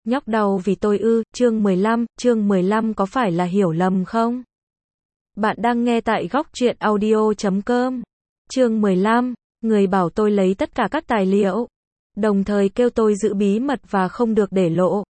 Nhóc đau vì tôi ư? Chương 15 có phải là hiểu lầm không? Bạn đang nghe tại góc truyện audio.com. Chương 15, người bảo tôi lấy tất cả các tài liệu, đồng thời kêu tôi giữ bí mật và không được để lộ.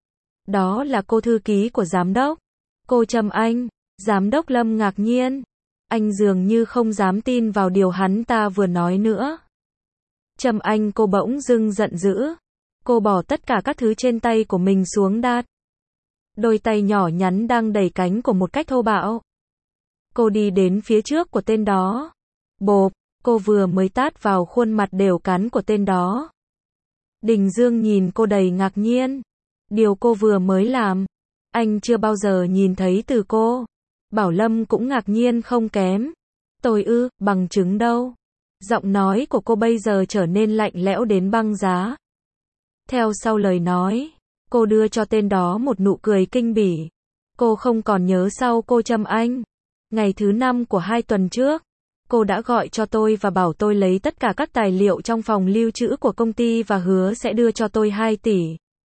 Đó là cô thư ký của giám đốc, cô Trâm Anh. Giám đốc Lâm ngạc nhiên. Anh dường như không dám tin vào điều hắn ta vừa nói nữa. Trâm Anh, cô bỗng dưng giận dữ. Cô bỏ tất cả các thứ trên tay của mình xuống đát. Đôi tay nhỏ nhắn đang đẩy cánh của một cách thô bạo. Cô đi đến phía trước của tên đó. Bộp, cô vừa mới tát vào khuôn mặt đều cắn của tên đó. Đình Dương nhìn cô đầy ngạc nhiên. Điều cô vừa mới làm, anh chưa bao giờ nhìn thấy từ cô. Bảo Lâm cũng ngạc nhiên không kém. Tôi ư, bằng chứng đâu? Giọng nói của cô bây giờ trở nên lạnh lẽo đến băng giá. Theo sau lời nói, cô đưa cho tên đó một nụ cười kinh bỉ. Cô không còn nhớ sao cô Trâm Anh? Ngày thứ 5 của 2 tuần trước, cô đã gọi cho tôi và bảo tôi lấy tất cả các tài liệu trong phòng lưu trữ của công ty và hứa sẽ đưa cho tôi 2 tỷ.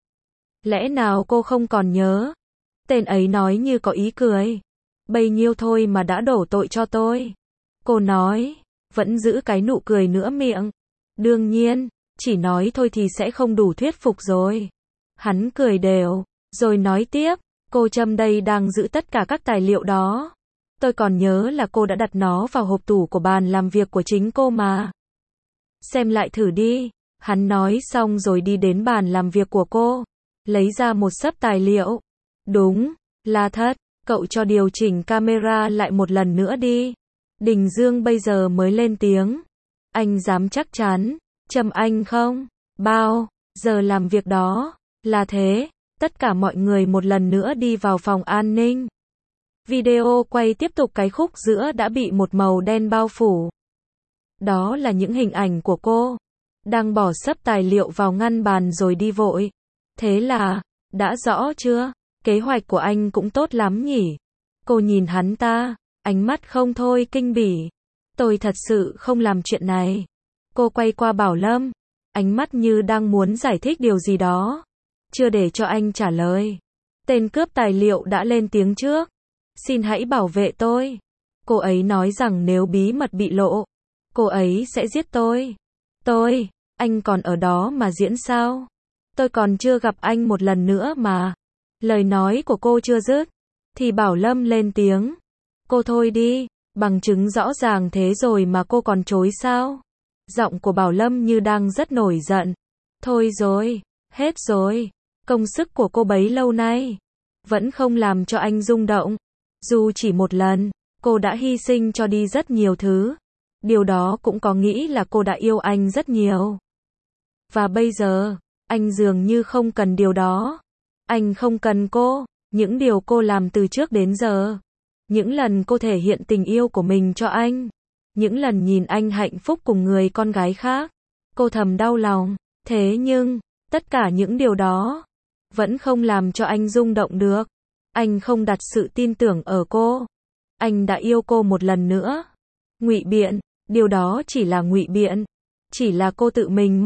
Lẽ nào cô không còn nhớ? Tên ấy nói như có ý cười. Bấy nhiêu thôi mà đã đổ tội cho tôi. Cô nói, vẫn giữ cái nụ cười nửa miệng. Đương nhiên, chỉ nói thôi thì sẽ không đủ thuyết phục rồi. Hắn cười đều, rồi nói tiếp, cô Trâm đây đang giữ tất cả các tài liệu đó. Tôi còn nhớ là cô đã đặt nó vào hộp tủ của bàn làm việc của chính cô mà. Xem lại thử đi. Hắn nói xong rồi đi đến bàn làm việc của cô, lấy ra một xấp tài liệu. Đúng, là thật. Cậu cho điều chỉnh camera lại một lần nữa đi. Đình Dương bây giờ mới lên tiếng. Anh dám chắc chắn, Trâm Anh không? Bao giờ làm việc đó? Là thế. Tất cả mọi người một lần nữa đi vào phòng an ninh. Video quay tiếp tục, cái khúc giữa đã bị một màu đen bao phủ. Đó là những hình ảnh của cô đang bỏ xấp tài liệu vào ngăn bàn rồi đi vội. Thế là, đã rõ chưa? Kế hoạch của anh cũng tốt lắm nhỉ? Cô nhìn hắn ta, ánh mắt không thôi kinh bỉ. Tôi thật sự không làm chuyện này. Cô quay qua Bảo Lâm, ánh mắt như đang muốn giải thích điều gì đó. Chưa để cho anh trả lời, tên cướp tài liệu đã lên tiếng trước. Xin hãy bảo vệ tôi. Cô ấy nói rằng nếu bí mật bị lộ, cô ấy sẽ giết tôi. Anh còn ở đó mà diễn sao? Tôi còn chưa gặp anh một lần nữa mà. Lời nói của cô chưa dứt, thì Bảo Lâm lên tiếng. Cô thôi đi, bằng chứng rõ ràng thế rồi mà cô còn chối sao? Giọng của Bảo Lâm như đang rất nổi giận. Thôi rồi, hết rồi. Công sức của cô bấy lâu nay vẫn không làm cho anh rung động. Dù chỉ một lần, cô đã hy sinh cho đi rất nhiều thứ. Điều đó cũng có nghĩ là cô đã yêu anh rất nhiều. Và bây giờ, anh dường như không cần điều đó. Anh không cần cô, những điều cô làm từ trước đến giờ. Những lần cô thể hiện tình yêu của mình cho anh. Những lần nhìn anh hạnh phúc cùng người con gái khác. Cô thầm đau lòng. Thế nhưng, tất cả những điều đó vẫn không làm cho anh rung động được. Anh không đặt sự tin tưởng ở cô. Anh đã yêu cô một lần nữa. Ngụy biện, điều đó chỉ là ngụy biện. Chỉ là cô tự mình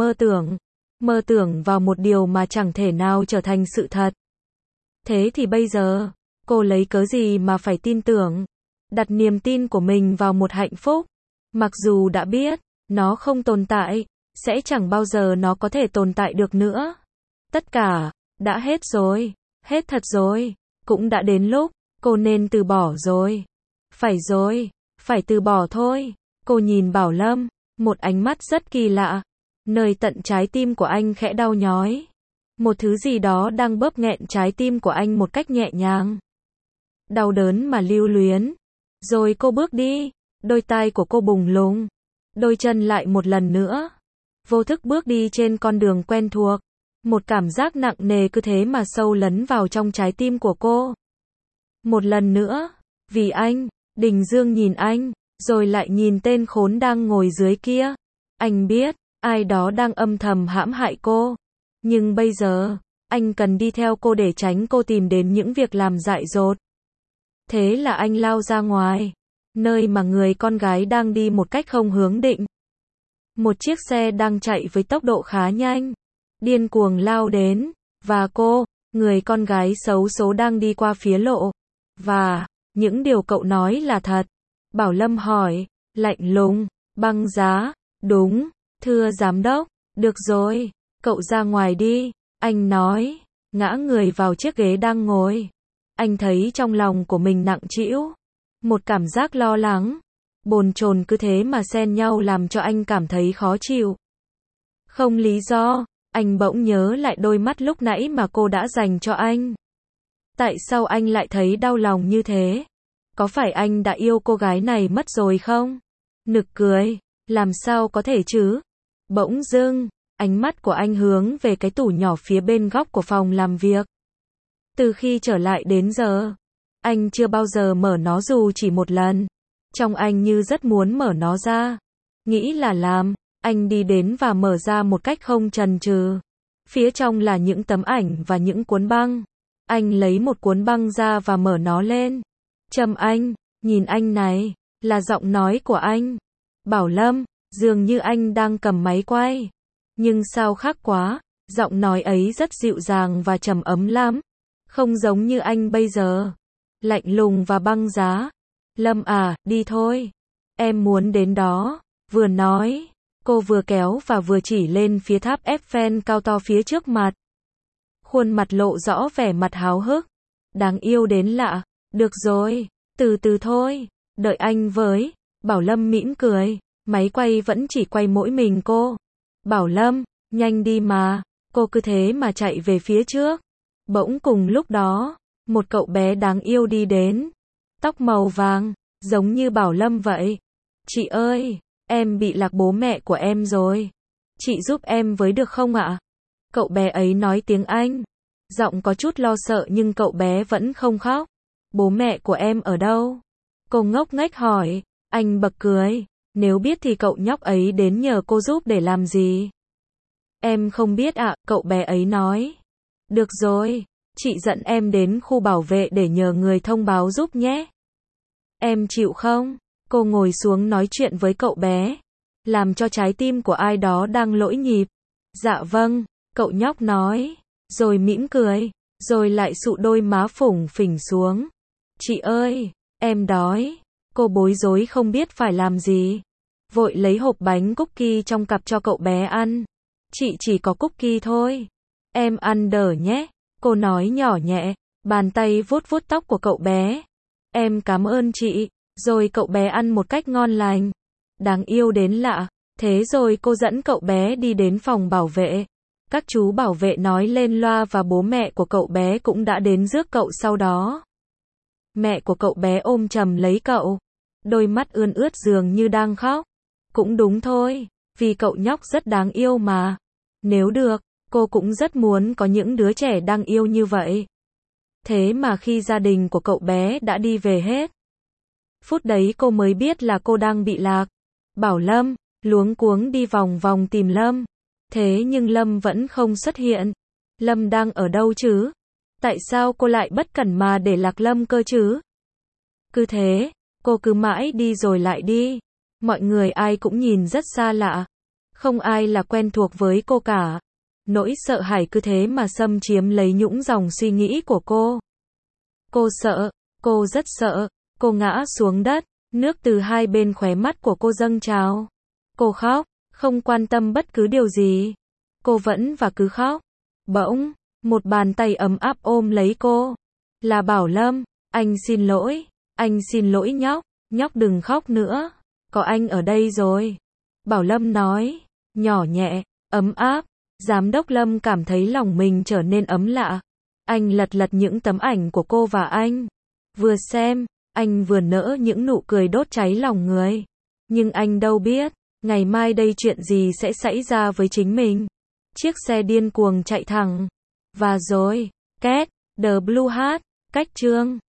mơ tưởng vào một điều mà chẳng thể nào trở thành sự thật. Thế thì bây giờ, cô lấy cớ gì mà phải tin tưởng, đặt niềm tin của mình vào một hạnh phúc, mặc dù đã biết, nó không tồn tại, sẽ chẳng bao giờ nó có thể tồn tại được nữa. Tất cả, đã hết rồi, hết thật rồi, cũng đã đến lúc, cô nên từ bỏ rồi. Phải rồi, phải từ bỏ thôi. Cô nhìn Bảo Lâm, một ánh mắt rất kỳ lạ. Nơi tận trái tim của anh khẽ đau nhói. Một thứ gì đó đang bóp nghẹn trái tim của anh một cách nhẹ nhàng. Đau đớn mà lưu luyến. Rồi cô bước đi, đôi tai của cô bùng lùng. Đôi chân lại một lần nữa. Vô thức bước đi trên con đường quen thuộc. Một cảm giác nặng nề cứ thế mà sâu lấn vào trong trái tim của cô. Một lần nữa, vì anh, Đình Dương nhìn anh, rồi lại nhìn tên khốn đang ngồi dưới kia. Anh biết, ai đó đang âm thầm hãm hại cô. Nhưng bây giờ, anh cần đi theo cô để tránh cô tìm đến những việc làm dại dột. Thế là anh lao ra ngoài, nơi mà người con gái đang đi một cách không hướng định. Một chiếc xe đang chạy với tốc độ khá nhanh, điên cuồng lao đến, và cô, người con gái xấu số đang đi qua phía lộ. Và, những điều cậu nói là thật. Bảo Lâm hỏi, lạnh lùng, băng giá, đúng, thưa giám đốc, được rồi, cậu ra ngoài đi, anh nói, ngã người vào chiếc ghế đang ngồi. Anh thấy trong lòng của mình nặng trĩu, một cảm giác lo lắng, bồn chồn cứ thế mà xen nhau làm cho anh cảm thấy khó chịu. Không lý do, anh bỗng nhớ lại đôi mắt lúc nãy mà cô đã dành cho anh. Tại sao anh lại thấy đau lòng như thế? Có phải anh đã yêu cô gái này mất rồi không? Nực cười, làm sao có thể chứ? Bỗng dưng, ánh mắt của anh hướng về cái tủ nhỏ phía bên góc của phòng làm việc. Từ khi trở lại đến giờ, anh chưa bao giờ mở nó dù chỉ một lần. Trong anh như rất muốn mở nó ra. Nghĩ là làm, anh đi đến và mở ra một cách không chần chừ. Phía trong là những tấm ảnh và những cuốn băng. Anh lấy một cuốn băng ra và mở nó lên. Trâm Anh, nhìn anh này, là giọng nói của anh. Bảo Lâm, dường như anh đang cầm máy quay. Nhưng sao khác quá, giọng nói ấy rất dịu dàng và trầm ấm lắm. Không giống như anh bây giờ. Lạnh lùng và băng giá. Lâm à, đi thôi. Em muốn đến đó. Vừa nói, cô vừa kéo và vừa chỉ lên phía tháp Eiffel cao to phía trước mặt. Khuôn mặt lộ rõ vẻ mặt háo hức. Đáng yêu đến lạ. Được rồi, từ từ thôi. Đợi anh với. Bảo Lâm mỉm cười. Máy quay vẫn chỉ quay mỗi mình cô. Bảo Lâm, nhanh đi mà. Cô cứ thế mà chạy về phía trước. Bỗng cùng lúc đó, một cậu bé đáng yêu đi đến. Tóc màu vàng, giống như Bảo Lâm vậy. Chị ơi, em bị lạc bố mẹ của em rồi. Chị giúp em với được không ạ? Cậu bé ấy nói tiếng Anh. Giọng có chút lo sợ nhưng cậu bé vẫn không khóc. Bố mẹ của em ở đâu? Cô ngốc nghếch hỏi. Anh bật cười. Nếu biết thì cậu nhóc ấy đến nhờ cô giúp để làm gì? Em không biết ạ, cậu bé ấy nói. Được rồi, chị dẫn em đến khu bảo vệ để nhờ người thông báo giúp nhé. Em chịu không? Cô ngồi xuống nói chuyện với cậu bé, làm cho trái tim của ai đó đang lỗi nhịp. Dạ vâng, cậu nhóc nói, rồi mỉm cười, rồi lại sụ đôi má phủng phỉnh xuống. Chị ơi, em đói. Cô bối rối không biết phải làm gì. Vội lấy hộp bánh cookie trong cặp cho cậu bé ăn. Chị chỉ có cookie thôi. Em ăn đỡ nhé. Cô nói nhỏ nhẹ, bàn tay vuốt vuốt tóc của cậu bé. Em cảm ơn chị. Rồi cậu bé ăn một cách ngon lành. Đáng yêu đến lạ. Thế rồi cô dẫn cậu bé đi đến phòng bảo vệ. Các chú bảo vệ nói lên loa và bố mẹ của cậu bé cũng đã đến rước cậu sau đó. Mẹ của cậu bé ôm chầm lấy cậu. Đôi mắt ươn ướt dường như đang khóc. Cũng đúng thôi, vì cậu nhóc rất đáng yêu mà. Nếu được, cô cũng rất muốn có những đứa trẻ đáng yêu như vậy. Thế mà khi gia đình của cậu bé đã đi về hết, phút đấy cô mới biết là cô đang bị lạc. Bảo Lâm, luống cuống đi vòng vòng tìm Lâm. Thế nhưng Lâm vẫn không xuất hiện. Lâm đang ở đâu chứ? Tại sao cô lại bất cẩn mà để lạc Lâm cơ chứ? Cứ thế, cô cứ mãi đi rồi lại đi. Mọi người ai cũng nhìn rất xa lạ. Không ai là quen thuộc với cô cả. Nỗi sợ hãi cứ thế mà xâm chiếm lấy nhũng dòng suy nghĩ của cô. Cô sợ, cô rất sợ. Cô ngã xuống đất, nước từ hai bên khóe mắt của cô dâng trào. Cô khóc, không quan tâm bất cứ điều gì. Cô vẫn và cứ khóc. Bỗng, một bàn tay ấm áp ôm lấy cô. Là Bảo Lâm, anh xin lỗi nhóc, nhóc đừng khóc nữa. Có anh ở đây rồi. Bảo Lâm nói, nhỏ nhẹ, ấm áp. Giám đốc Lâm cảm thấy lòng mình trở nên ấm lạ. Anh lật lật những tấm ảnh của cô và anh. Vừa xem, anh vừa nở những nụ cười đốt cháy lòng người. Nhưng anh đâu biết, ngày mai đây chuyện gì sẽ xảy ra với chính mình. Chiếc xe điên cuồng chạy thẳng. Và rồi, két, The Blue Hat, cách chương.